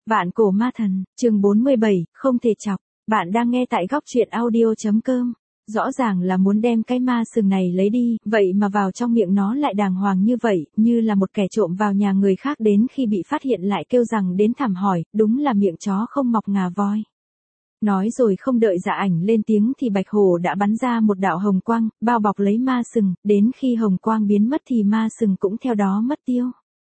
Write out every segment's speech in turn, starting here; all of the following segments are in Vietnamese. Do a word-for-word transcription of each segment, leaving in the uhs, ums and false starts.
Vạn cổ ma thần, chương bốn mươi bảy, không thể chọc. Bạn đang nghe tại góc truyện audio chấm com. Rõ ràng là muốn đem cái ma sừng này lấy đi, vậy mà vào trong miệng nó lại đàng hoàng như vậy, như là một kẻ trộm vào nhà người khác đến khi bị phát hiện lại kêu rằng đến thảm hỏi, đúng là miệng chó không mọc ngà voi. Nói rồi không đợi Dạ Ảnh lên tiếng thì Bạch Hổ đã bắn ra một đạo hồng quang, bao bọc lấy ma sừng, đến khi hồng quang biến mất thì ma sừng cũng theo đó mất tiêu.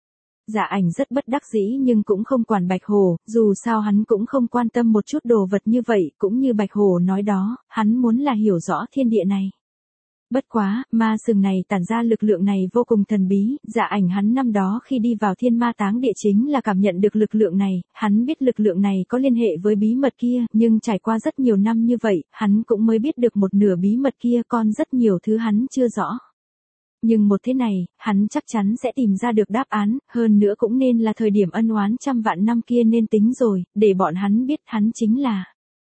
Dạ Ảnh rất bất đắc dĩ nhưng cũng không quản Bạch Hổ, dù sao hắn cũng không quan tâm một chút đồ vật như vậy, cũng như Bạch Hổ nói đó, hắn muốn là hiểu rõ thiên địa này. Bất quá, ma sừng này tản ra lực lượng này vô cùng thần bí, Dạ Ảnh hắn năm đó khi đi vào thiên ma táng địa chính là cảm nhận được lực lượng này, hắn biết lực lượng này có liên hệ với bí mật kia, nhưng trải qua rất nhiều năm như vậy, hắn cũng mới biết được một nửa bí mật kia, còn rất nhiều thứ hắn chưa rõ. Nhưng một thế này, hắn chắc chắn sẽ tìm ra được đáp án, hơn nữa cũng nên là thời điểm ân oán trăm vạn năm kia nên tính rồi, để bọn hắn biết hắn chính là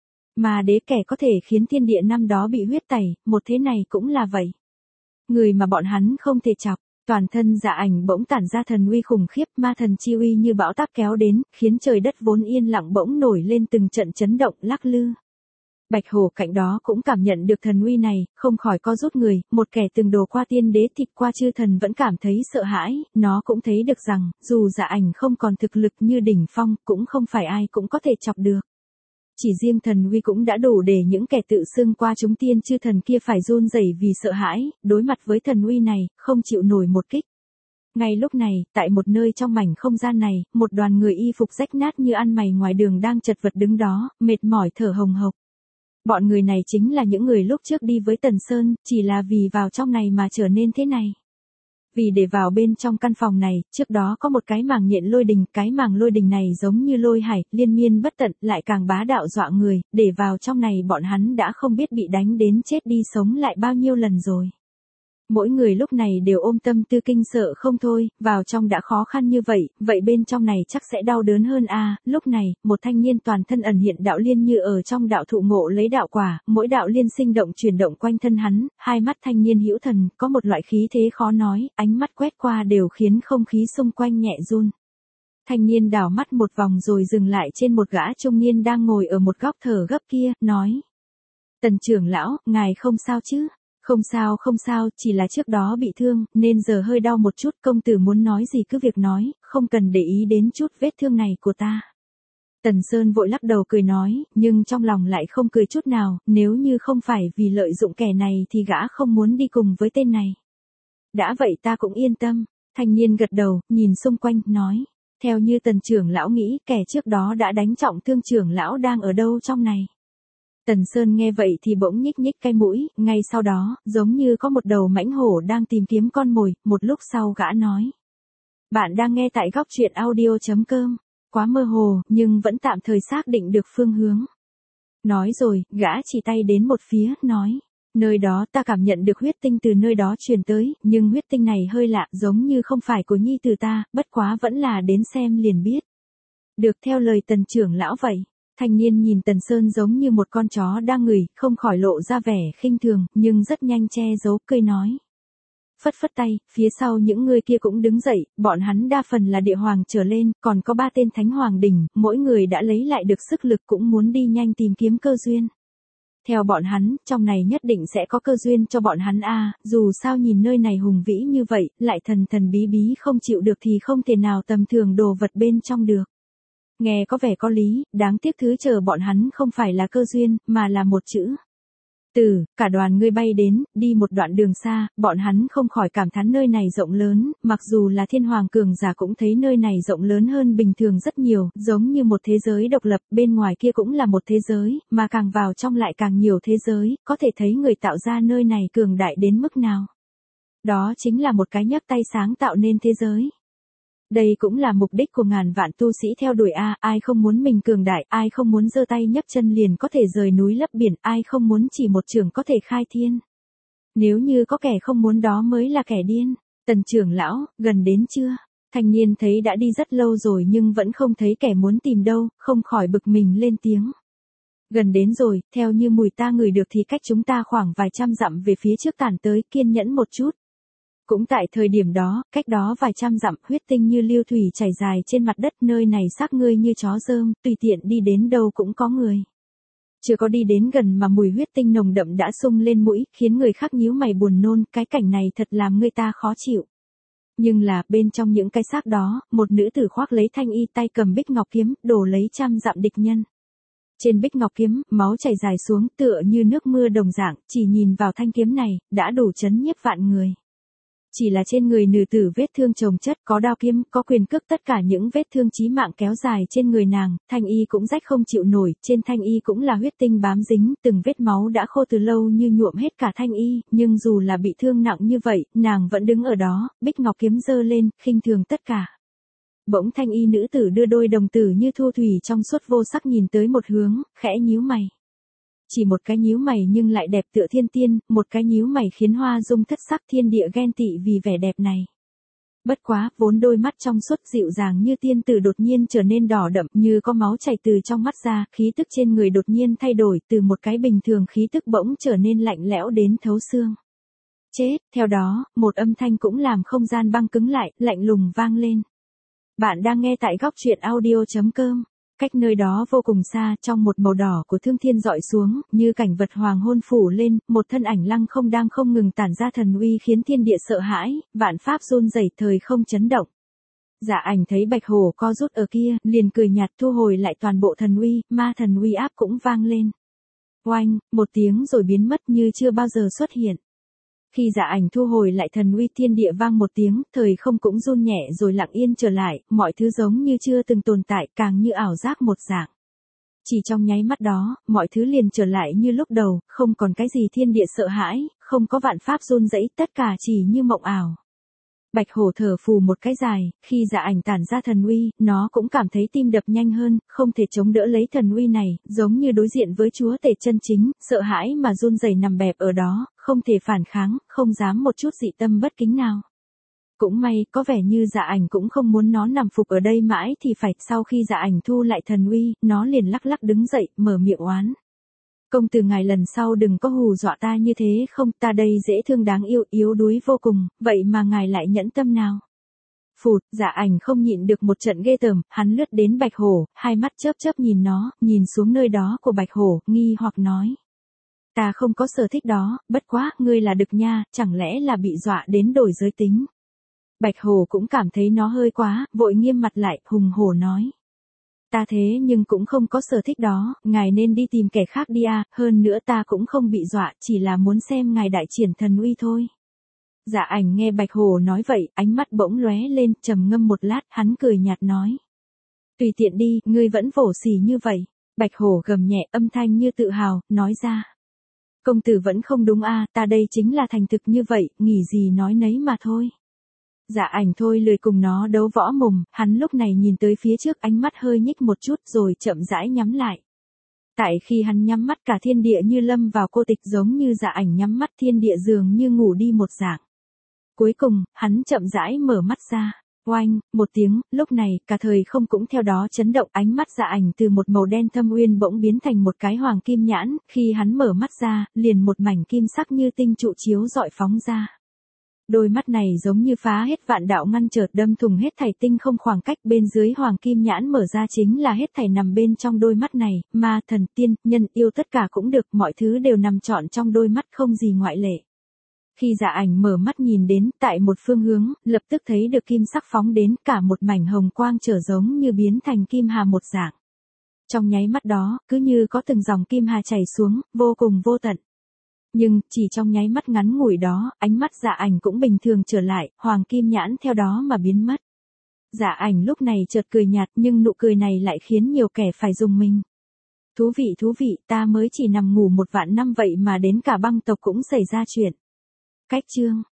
Ma Đế, kẻ có thể khiến thiên địa năm đó bị huyết tẩy, một thế này cũng là vậy. Người mà bọn hắn không thể chọc, toàn thân Dạ Ảnh bỗng tản ra thần uy khủng khiếp, ma thần chi uy như bão táp kéo đến, khiến trời đất vốn yên lặng bỗng nổi lên từng trận chấn động lắc lư. Bạch Hổ cạnh đó cũng cảm nhận được thần uy này, không khỏi co rút người, một kẻ từng đổ qua tiên đế thịt qua chư thần vẫn cảm thấy sợ hãi, nó cũng thấy được rằng, dù Dạ Ảnh không còn thực lực như đỉnh phong, cũng không phải ai cũng có thể chọc được. Chỉ riêng thần uy cũng đã đủ để những kẻ tự xưng qua chúng tiên chư thần kia phải run rẩy vì sợ hãi, đối mặt với thần uy này, không chịu nổi một kích. Ngay lúc này, tại một nơi trong mảnh không gian này, một đoàn người y phục rách nát như ăn mày ngoài đường đang chật vật đứng đó, mệt mỏi thở hồng hộc. Bọn người này chính là những người lúc trước đi với Tần Sơn, chỉ là vì vào trong này mà trở nên thế này. Vì để vào bên trong căn phòng này, trước đó có một cái màng nhện lôi đình, cái màng lôi đình này giống như lôi hải, liên miên bất tận, lại càng bá đạo dọa người, để vào trong này bọn hắn đã không biết bị đánh đến chết đi sống lại bao nhiêu lần rồi. Mỗi người lúc này đều ôm tâm tư kinh sợ không thôi, vào trong đã khó khăn như vậy, vậy bên trong này chắc sẽ đau đớn hơn a. À, lúc này, một thanh niên toàn thân ẩn hiện đạo liên như ở trong đạo thụ ngộ lấy đạo quả, mỗi đạo liên sinh động chuyển động quanh thân hắn, hai mắt thanh niên hữu thần, có một loại khí thế khó nói, ánh mắt quét qua đều khiến không khí xung quanh nhẹ run. Thanh niên đảo mắt một vòng rồi dừng lại trên một gã trung niên đang ngồi ở một góc thở gấp kia, nói: Tần trưởng lão, ngài không sao chứ? Không sao không sao, chỉ là trước đó bị thương, nên giờ hơi đau một chút, công tử muốn nói gì cứ việc nói, không cần để ý đến chút vết thương này của ta. Tần Sơn vội lắc đầu cười nói, nhưng trong lòng lại không cười chút nào, nếu như không phải vì lợi dụng kẻ này thì gã không muốn đi cùng với tên này. Đã vậy ta cũng yên tâm, thanh niên gật đầu, nhìn xung quanh, nói, theo như Tần trưởng lão nghĩ, kẻ trước đó đã đánh trọng thương trưởng lão đang ở đâu trong này. Tần Sơn nghe vậy thì bỗng nhích nhích cái mũi, ngay sau đó, giống như có một đầu mãnh hổ đang tìm kiếm con mồi, một lúc sau gã nói. Bạn đang nghe tại góc truyện audio chấm com, quá mơ hồ, nhưng vẫn tạm thời xác định được phương hướng. Nói rồi, gã chỉ tay đến một phía, nói. Nơi đó ta cảm nhận được huyết tinh từ nơi đó truyền tới, nhưng huyết tinh này hơi lạ, giống như không phải của nhi từ ta, bất quá vẫn là đến xem liền biết. Được, theo lời Tần trưởng lão vậy. Thanh niên nhìn Tần Sơn giống như một con chó đang ngửi, không khỏi lộ ra vẻ khinh thường, nhưng rất nhanh che giấu, cười nói. Phất phất tay, phía sau những người kia cũng đứng dậy, bọn hắn đa phần là địa hoàng trở lên, còn có ba tên thánh hoàng đỉnh, mỗi người đã lấy lại được sức lực cũng muốn đi nhanh tìm kiếm cơ duyên. Theo bọn hắn, trong này nhất định sẽ có cơ duyên cho bọn hắn a. À, dù sao nhìn nơi này hùng vĩ như vậy, lại thần thần bí bí không chịu được thì không thể nào tầm thường đồ vật bên trong được. Nghe có vẻ có lý, đáng tiếc thứ chờ bọn hắn không phải là cơ duyên, mà là một chữ. Từ, cả đoàn người bay đến, đi một đoạn đường xa, bọn hắn không khỏi cảm thán nơi này rộng lớn, mặc dù là thiên hoàng cường giả cũng thấy nơi này rộng lớn hơn bình thường rất nhiều, giống như một thế giới độc lập, bên ngoài kia cũng là một thế giới, mà càng vào trong lại càng nhiều thế giới, có thể thấy người tạo ra nơi này cường đại đến mức nào. Đó chính là một cái nhấc tay sáng tạo nên thế giới. Đây cũng là mục đích của ngàn vạn tu sĩ theo đuổi a, ai không muốn mình cường đại, ai không muốn giơ tay nhấc chân liền có thể rời núi lấp biển, ai không muốn chỉ một chưởng có thể khai thiên. Nếu như có kẻ không muốn đó mới là kẻ điên. Tần trưởng lão, gần đến chưa? Thanh niên thấy đã đi rất lâu rồi nhưng vẫn không thấy kẻ muốn tìm đâu, không khỏi bực mình lên tiếng. Gần đến rồi, theo như mùi ta ngửi được thì cách chúng ta khoảng vài trăm dặm về phía trước tản tới, kiên nhẫn một chút. Cũng tại thời điểm đó, cách đó vài trăm dặm, huyết tinh như lưu thủy chảy dài trên mặt đất, nơi này xác ngươi như chó rơm, tùy tiện đi đến đâu cũng có người. Chưa có đi đến gần mà mùi huyết tinh nồng đậm đã sung lên mũi, khiến người khác nhíu mày buồn nôn, cái cảnh này thật làm người ta khó chịu. Nhưng là, bên trong những cái xác đó, một nữ tử khoác lấy thanh y, tay cầm bích ngọc kiếm, đổ lấy trăm dặm địch nhân. Trên bích ngọc kiếm, máu chảy dài xuống tựa như nước mưa đồng dạng, chỉ nhìn vào thanh kiếm này, đã đủ chấn nhiếp vạn người. Chỉ là trên người nữ tử vết thương chồng chất, có đao kiếm, có quyền cước, tất cả những vết thương chí mạng kéo dài trên người nàng, thanh y cũng rách không chịu nổi, trên thanh y cũng là huyết tinh bám dính, từng vết máu đã khô từ lâu như nhuộm hết cả thanh y, nhưng dù là bị thương nặng như vậy, nàng vẫn đứng ở đó, bích ngọc kiếm giơ lên, khinh thường tất cả. Bỗng thanh y nữ tử đưa đôi đồng tử như thu thủy trong suốt vô sắc nhìn tới một hướng, khẽ nhíu mày. Chỉ một cái nhíu mày nhưng lại đẹp tựa thiên tiên, một cái nhíu mày khiến hoa dung thất sắc, thiên địa ghen tị vì vẻ đẹp này. Bất quá, vốn đôi mắt trong suốt dịu dàng như tiên tử đột nhiên trở nên đỏ đậm, như có máu chảy từ trong mắt ra, khí tức trên người đột nhiên thay đổi, từ một cái bình thường khí tức bỗng trở nên lạnh lẽo đến thấu xương. Chết, theo đó, một âm thanh cũng làm không gian băng cứng lại, lạnh lùng vang lên. Bạn đang nghe tại góc truyện audio chấm com. Cách nơi đó vô cùng xa, trong một màu đỏ của thương thiên dọi xuống, như cảnh vật hoàng hôn phủ lên, một thân ảnh lăng không đang không ngừng tản ra thần uy khiến thiên địa sợ hãi, vạn pháp run rẩy, thời không chấn động. Dạ Ảnh thấy Bạch Hổ co rút ở kia, liền cười nhạt thu hồi lại toàn bộ thần uy, ma thần uy áp cũng vang lên. Oanh, một tiếng rồi biến mất như chưa bao giờ xuất hiện. Khi Dạ Ảnh thu hồi lại thần uy, thiên địa vang một tiếng, thời không cũng run nhẹ rồi lặng yên trở lại, mọi thứ giống như chưa từng tồn tại, càng như ảo giác một dạng. Chỉ trong nháy mắt đó, mọi thứ liền trở lại như lúc đầu, không còn cái gì thiên địa sợ hãi, không có vạn pháp run rẩy, tất cả chỉ như mộng ảo. Bạch Hổ thở phù một cái dài, khi Dạ Ảnh tản ra thần uy, nó cũng cảm thấy tim đập nhanh hơn, không thể chống đỡ lấy thần uy này, giống như đối diện với chúa tể chân chính, sợ hãi mà run rẩy nằm bẹp ở đó, không thể phản kháng, không dám một chút dị tâm bất kính nào. Cũng may, có vẻ như Dạ Ảnh cũng không muốn nó nằm phục ở đây mãi thì phải, sau khi Dạ Ảnh thu lại thần uy, nó liền lắc lắc đứng dậy, mở miệng oán. Công tử ngài lần sau đừng có hù dọa ta như thế không, ta đây dễ thương đáng yêu, yếu đuối vô cùng, vậy mà ngài lại nhẫn tâm nào. Phụt, Dạ Ảnh không nhịn được một trận ghê tởm, hắn lướt đến Bạch Hổ, hai mắt chớp chớp nhìn nó, nhìn xuống nơi đó của Bạch Hổ, nghi hoặc nói. Ta không có sở thích đó, bất quá, ngươi là đực nha, chẳng lẽ là bị dọa đến đổi giới tính. Bạch Hổ cũng cảm thấy nó hơi quá, vội nghiêm mặt lại, hùng hổ nói. Ta thế nhưng cũng không có sở thích đó, ngài nên đi tìm kẻ khác đi à, hơn nữa ta cũng không bị dọa, chỉ là muốn xem ngài đại triển thần uy thôi. Dạ Ảnh nghe Bạch Hổ nói vậy, ánh mắt bỗng lóe lên, trầm ngâm một lát, hắn cười nhạt nói. Tùy tiện đi, ngươi vẫn vỗ xì như vậy. Bạch Hổ gầm nhẹ, âm thanh như tự hào, nói ra. Công tử vẫn không đúng à, ta đây chính là thành thực như vậy, nghỉ gì nói nấy mà thôi. Dạ Ảnh thôi lười cùng nó đấu võ mồm, hắn lúc này nhìn tới phía trước, ánh mắt hơi nhích một chút rồi chậm rãi nhắm lại. Tại khi hắn nhắm mắt cả thiên địa như lâm vào cô tịch, giống như Dạ Ảnh nhắm mắt thiên địa dường như ngủ đi một dạng. Cuối cùng, hắn chậm rãi mở mắt ra. Oanh, một tiếng, lúc này, cả thời không cũng theo đó chấn động, ánh mắt Dạ Ảnh từ một màu đen thâm uyên bỗng biến thành một cái hoàng kim nhãn, khi hắn mở mắt ra, liền một mảnh kim sắc như tinh trụ chiếu rọi phóng ra. Đôi mắt này giống như phá hết vạn đạo ngăn chợt đâm thủng hết thảy tinh không, khoảng cách bên dưới hoàng kim nhãn mở ra chính là hết thảy nằm bên trong đôi mắt này, ma, thần, tiên, nhân, yêu tất cả cũng được, mọi thứ đều nằm trọn trong đôi mắt, không gì ngoại lệ. Khi Dạ Ảnh mở mắt nhìn đến, tại một phương hướng, lập tức thấy được kim sắc phóng đến, cả một mảnh hồng quang trở giống như biến thành kim hà một dạng. Trong nháy mắt đó, cứ như có từng dòng kim hà chảy xuống, vô cùng vô tận. Nhưng, chỉ trong nháy mắt ngắn ngủi đó, ánh mắt Dạ Ảnh cũng bình thường trở lại, hoàng kim nhãn theo đó mà biến mất. Dạ Ảnh lúc này chợt cười nhạt, nhưng nụ cười này lại khiến nhiều kẻ phải rùng mình. Thú vị thú vị, ta mới chỉ nằm ngủ một vạn năm vậy mà đến cả băng tộc cũng xảy ra chuyện. Cách chương